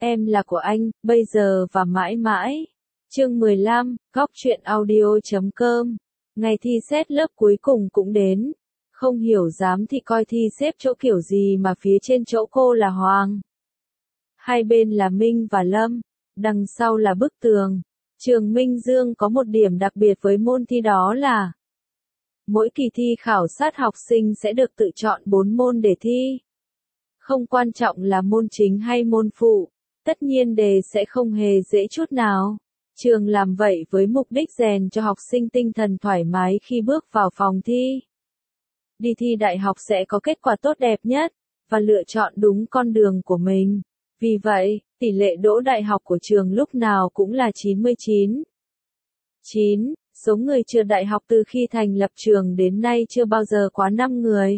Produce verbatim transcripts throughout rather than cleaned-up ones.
Em là của anh, bây giờ và mãi mãi. Chương mười lăm, góc truyện audio chấm com. Ngày thi xét lớp cuối cùng cũng đến. Không hiểu giám thị coi thi xếp chỗ kiểu gì mà phía trên chỗ cô là Hoàng. Hai bên là Minh và Lâm. Đằng sau là bức tường. Trường Minh Dương có một điểm đặc biệt với môn thi đó là mỗi kỳ thi khảo sát học sinh sẽ được tự chọn bốn môn để thi. Không quan trọng là môn chính hay môn phụ, tất nhiên đề sẽ không hề dễ chút nào. Trường làm vậy với mục đích rèn cho học sinh tinh thần thoải mái khi bước vào phòng thi. Đi thi đại học sẽ có kết quả tốt đẹp nhất, và lựa chọn đúng con đường của mình. Vì vậy, tỷ lệ đỗ đại học của trường lúc nào cũng là chín mươi chín phẩy chín. Số người trượt đại học từ khi thành lập trường đến nay chưa bao giờ quá năm người.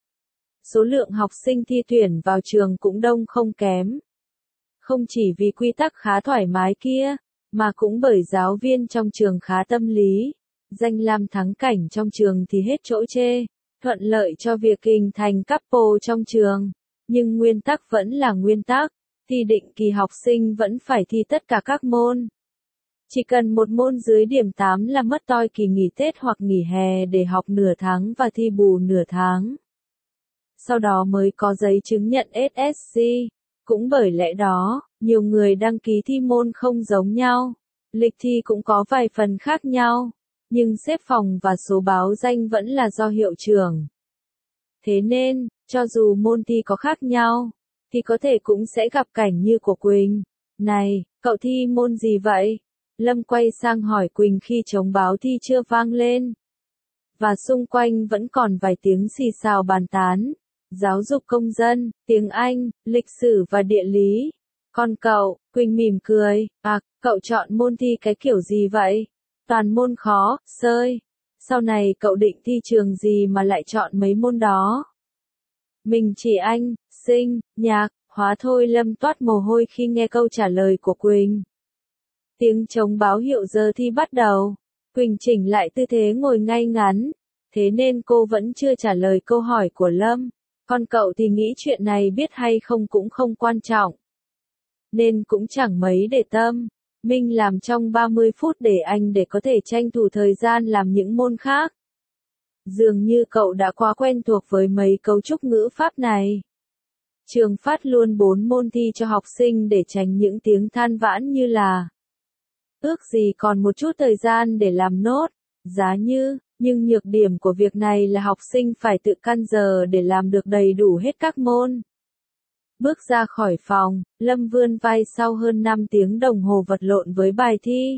Số lượng học sinh thi tuyển vào trường cũng đông không kém. Không chỉ vì quy tắc khá thoải mái kia, mà cũng bởi giáo viên trong trường khá tâm lý. Danh lam thắng cảnh trong trường thì hết chỗ chê, thuận lợi cho việc hình thành couple trong trường. Nhưng nguyên tắc vẫn là nguyên tắc, thi định kỳ học sinh vẫn phải thi tất cả các môn. Chỉ cần một môn dưới điểm tám là mất toi kỳ nghỉ Tết hoặc nghỉ hè để học nửa tháng và thi bù nửa tháng. Sau đó mới có giấy chứng nhận ét ét xê. Cũng bởi lẽ đó, nhiều người đăng ký thi môn không giống nhau. Lịch thi cũng có vài phần khác nhau, nhưng xếp phòng và số báo danh vẫn là do hiệu trưởng. Thế nên, cho dù môn thi có khác nhau, thì có thể cũng sẽ gặp cảnh như của Quỳnh. Này, cậu thi môn gì vậy? Lâm quay sang hỏi Quỳnh khi trống báo thi chưa vang lên. Và xung quanh vẫn còn vài tiếng xì xào bàn tán. Giáo dục công dân, tiếng Anh, lịch sử và địa lý. Còn cậu, Quỳnh mỉm cười, à, cậu chọn môn thi cái kiểu gì vậy? Toàn môn khó, xơi. Sau này cậu định thi trường gì mà lại chọn mấy môn đó? Mình chỉ Anh, Sinh, Nhạc, Hóa thôi. Lâm toát mồ hôi khi nghe câu trả lời của Quỳnh. Tiếng trống báo hiệu giờ thi bắt đầu. Quỳnh chỉnh lại tư thế ngồi ngay ngắn. Thế nên cô vẫn chưa trả lời câu hỏi của Lâm. Còn cậu thì nghĩ chuyện này biết hay không cũng không quan trọng. Nên cũng chẳng mấy để tâm. Minh làm trong ba mươi phút để anh để có thể tranh thủ thời gian làm những môn khác. Dường như cậu đã quá quen thuộc với mấy cấu trúc ngữ pháp này. Trường phát luôn bốn môn thi cho học sinh để tránh những tiếng than vãn như là ước gì còn một chút thời gian để làm nốt, giá như, nhưng nhược điểm của việc này là học sinh phải tự căn giờ để làm được đầy đủ hết các môn. Bước ra khỏi phòng, Lâm vươn vai sau hơn năm tiếng đồng hồ vật lộn với bài thi.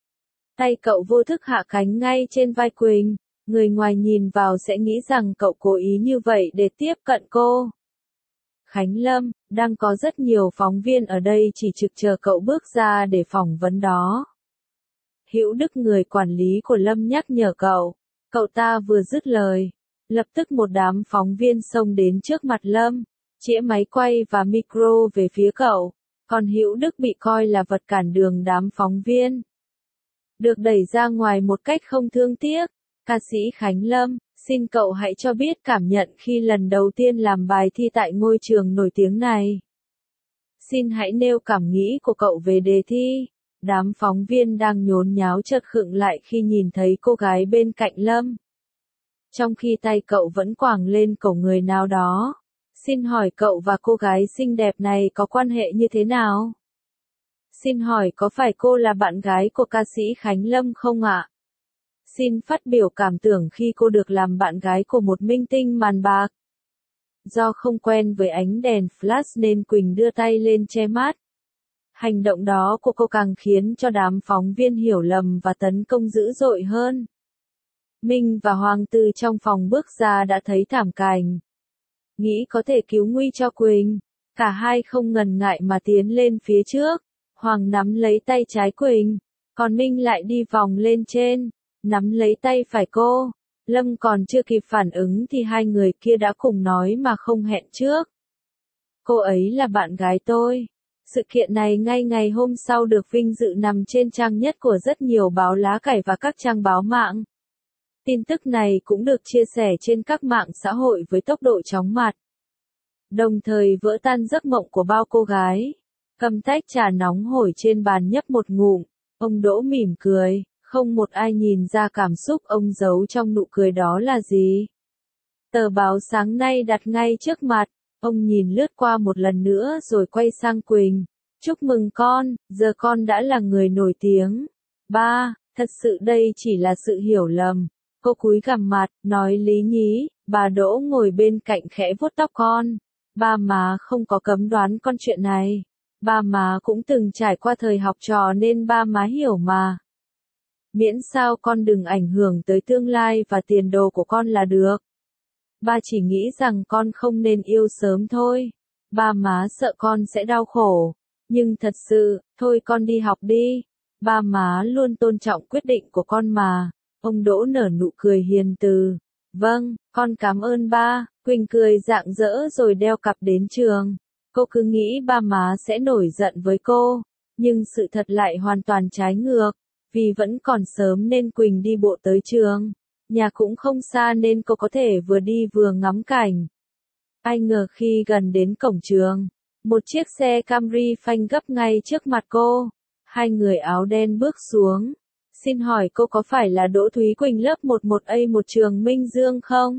Tay cậu vô thức hạ cánh ngay trên vai Quỳnh, người ngoài nhìn vào sẽ nghĩ rằng cậu cố ý như vậy để tiếp cận cô. Khánh Lâm, đang có rất nhiều phóng viên ở đây chỉ trực chờ cậu bước ra để phỏng vấn đó. Hữu Đức, người quản lý của Lâm, nhắc nhở cậu. Cậu ta vừa dứt lời, lập tức một đám phóng viên xông đến trước mặt Lâm, chĩa máy quay và micro về phía cậu, còn Hữu Đức bị coi là vật cản đường đám phóng viên. Được đẩy ra ngoài một cách không thương tiếc, ca sĩ Khánh Lâm, xin cậu hãy cho biết cảm nhận khi lần đầu tiên làm bài thi tại ngôi trường nổi tiếng này. Xin hãy nêu cảm nghĩ của cậu về đề thi. Đám phóng viên đang nhốn nháo chợt khựng lại khi nhìn thấy cô gái bên cạnh Lâm. Trong khi tay cậu vẫn quàng lên cổ người nào đó. Xin hỏi cậu và cô gái xinh đẹp này có quan hệ như thế nào? Xin hỏi có phải cô là bạn gái của ca sĩ Khánh Lâm không ạ? Xin phát biểu cảm tưởng khi cô được làm bạn gái của một minh tinh màn bạc. Do không quen với ánh đèn flash nên Quỳnh đưa tay lên che mắt. Hành động đó của cô càng khiến cho đám phóng viên hiểu lầm và tấn công dữ dội hơn. Minh và Hoàng từ trong phòng bước ra đã thấy thảm cảnh. Nghĩ có thể cứu nguy cho Quỳnh, cả hai không ngần ngại mà tiến lên phía trước. Hoàng nắm lấy tay trái Quỳnh, còn Minh lại đi vòng lên trên, nắm lấy tay phải cô. Lâm còn chưa kịp phản ứng thì hai người kia đã cùng nói mà không hẹn trước. Cô ấy là bạn gái tôi. Sự kiện này ngay ngày hôm sau được vinh dự nằm trên trang nhất của rất nhiều báo lá cải và các trang báo mạng. Tin tức này cũng được chia sẻ trên các mạng xã hội với tốc độ chóng mặt. Đồng thời vỡ tan giấc mộng của bao cô gái. cầm tách trà nóng hổi trên bàn nhấp một ngụm, ông Đỗ mỉm cười, không một ai nhìn ra cảm xúc ông giấu trong nụ cười đó là gì. Tờ báo sáng nay đặt ngay trước mặt, ông nhìn lướt qua một lần nữa rồi quay sang Quỳnh. Chúc mừng con, giờ con đã là người nổi tiếng. Ba, thật sự đây chỉ là sự hiểu lầm. Cô cúi gằm mặt, nói lý nhí, bà Đỗ ngồi bên cạnh khẽ vuốt tóc con. Ba má không có cấm đoán con chuyện này. Ba má cũng từng trải qua thời học trò nên ba má hiểu mà. Miễn sao con đừng ảnh hưởng tới tương lai và tiền đồ của con là được. Ba chỉ nghĩ rằng con không nên yêu sớm thôi. Ba má sợ con sẽ đau khổ. Nhưng thật sự, thôi con đi học đi. Ba má luôn tôn trọng quyết định của con mà. Ông Đỗ nở nụ cười hiền từ. Vâng, con cảm ơn ba. Quỳnh cười rạng rỡ rồi đeo cặp đến trường. Cô cứ nghĩ ba má sẽ nổi giận với cô. Nhưng sự thật lại hoàn toàn trái ngược. Vì vẫn còn sớm nên Quỳnh đi bộ tới trường. Nhà cũng không xa nên cô có thể vừa đi vừa ngắm cảnh. Ai ngờ khi gần đến cổng trường, một chiếc xe Camry phanh gấp ngay trước mặt cô. Hai người áo đen bước xuống. Xin hỏi cô có phải là Đỗ Thúy Quỳnh lớp mười một A một trường Minh Dương không?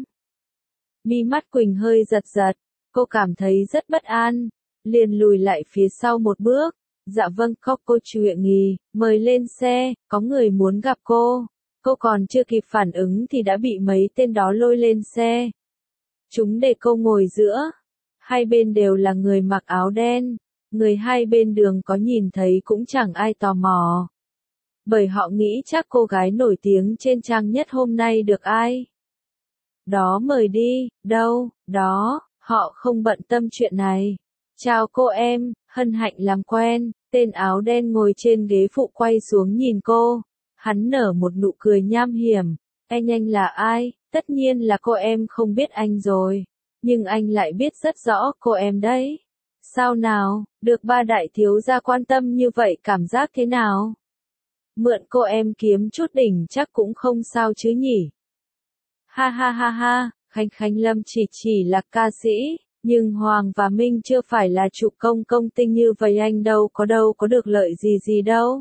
Mi mắt Quỳnh hơi giật giật. Cô cảm thấy rất bất an. Liền lùi lại phía sau một bước. Dạ vâng, có cô chuyện nghỉ, mời lên xe, có người muốn gặp cô. Cô còn chưa kịp phản ứng thì đã bị mấy tên đó lôi lên xe. Chúng để cô ngồi giữa. Hai bên đều là người mặc áo đen. Người hai bên đường có nhìn thấy cũng chẳng ai tò mò. Bởi họ nghĩ chắc cô gái nổi tiếng trên trang nhất hôm nay được ai. Đó mời đi, đâu, đó, họ không bận tâm chuyện này. Chào cô em, hân hạnh làm quen. Tên áo đen ngồi trên ghế phụ quay xuống nhìn cô. Hắn nở một nụ cười nham hiểm. Anh anh là ai? Tất nhiên là cô em không biết anh rồi. Nhưng anh lại biết rất rõ cô em đấy. Sao nào, được ba đại thiếu gia quan tâm như vậy cảm giác thế nào? Mượn cô em kiếm chút đỉnh chắc cũng không sao chứ nhỉ? Ha ha ha ha, Khánh Khánh Lâm chỉ chỉ là ca sĩ. Nhưng Hoàng và Minh chưa phải là trụ công công tinh như vậy anh đâu có đâu có được lợi gì gì đâu.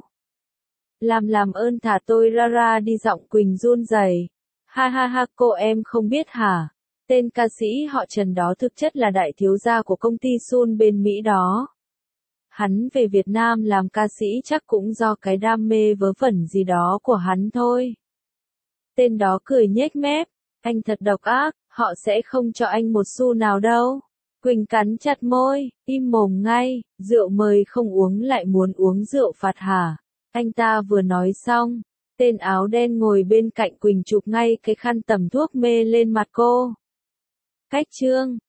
Làm làm ơn thả tôi ra ra đi, giọng Quỳnh run rẩy. Ha ha ha, cô em không biết hả? Tên ca sĩ họ Trần đó thực chất là đại thiếu gia của công ty Sun bên Mỹ đó. Hắn về Việt Nam làm ca sĩ chắc cũng do cái đam mê vớ vẩn gì đó của hắn thôi. Tên đó cười nhếch mép. Anh thật độc ác, họ sẽ không cho anh một xu nào đâu. Quỳnh cắn chặt môi, im mồm ngay, rượu mời không uống lại muốn uống rượu phạt hả? Anh ta vừa nói xong, tên áo đen ngồi bên cạnh Quỳnh chụp ngay cái khăn tẩm thuốc mê lên mặt cô. Cách chương